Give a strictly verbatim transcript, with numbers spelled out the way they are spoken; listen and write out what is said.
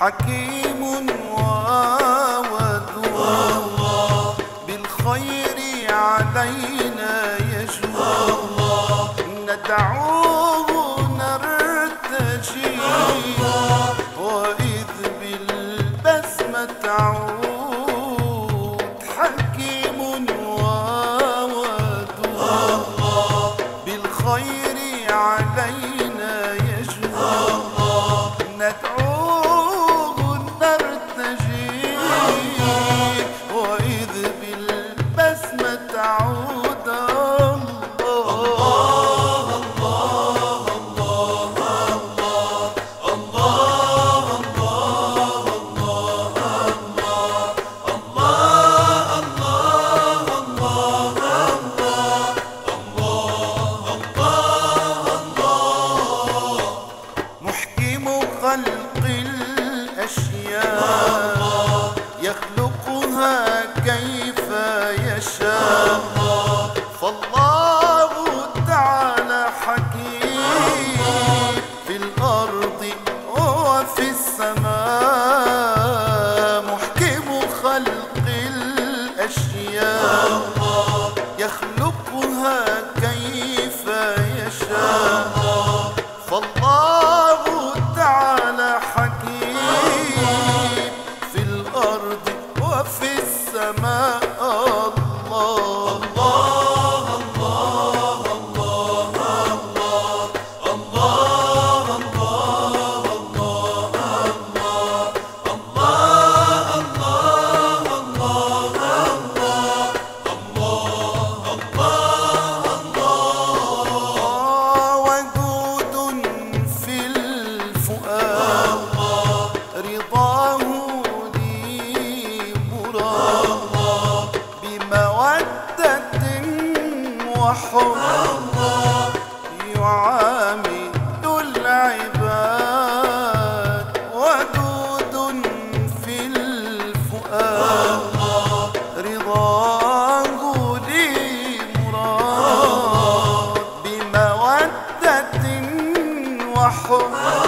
حكيم وودود بالخير علينا يجود ندعوه نرتجي وإذ بالبسمة تعود حكيم وودود بالخير علينا يجود ندعوه نرتجي وإذ بالبسمة تعود خلق الأشياء يخلقها كيف يشاء فالله تعالى حكيم في الأرض وفي السماء محكم خلق الأشياء يخلقها كيف يشاء فالله تعالى حكيم في الأرض وفي السماء الله الله الله الله الله الله وحب يعامل العباد ودود في الفؤاد رضاه لي مراد بمودة وحب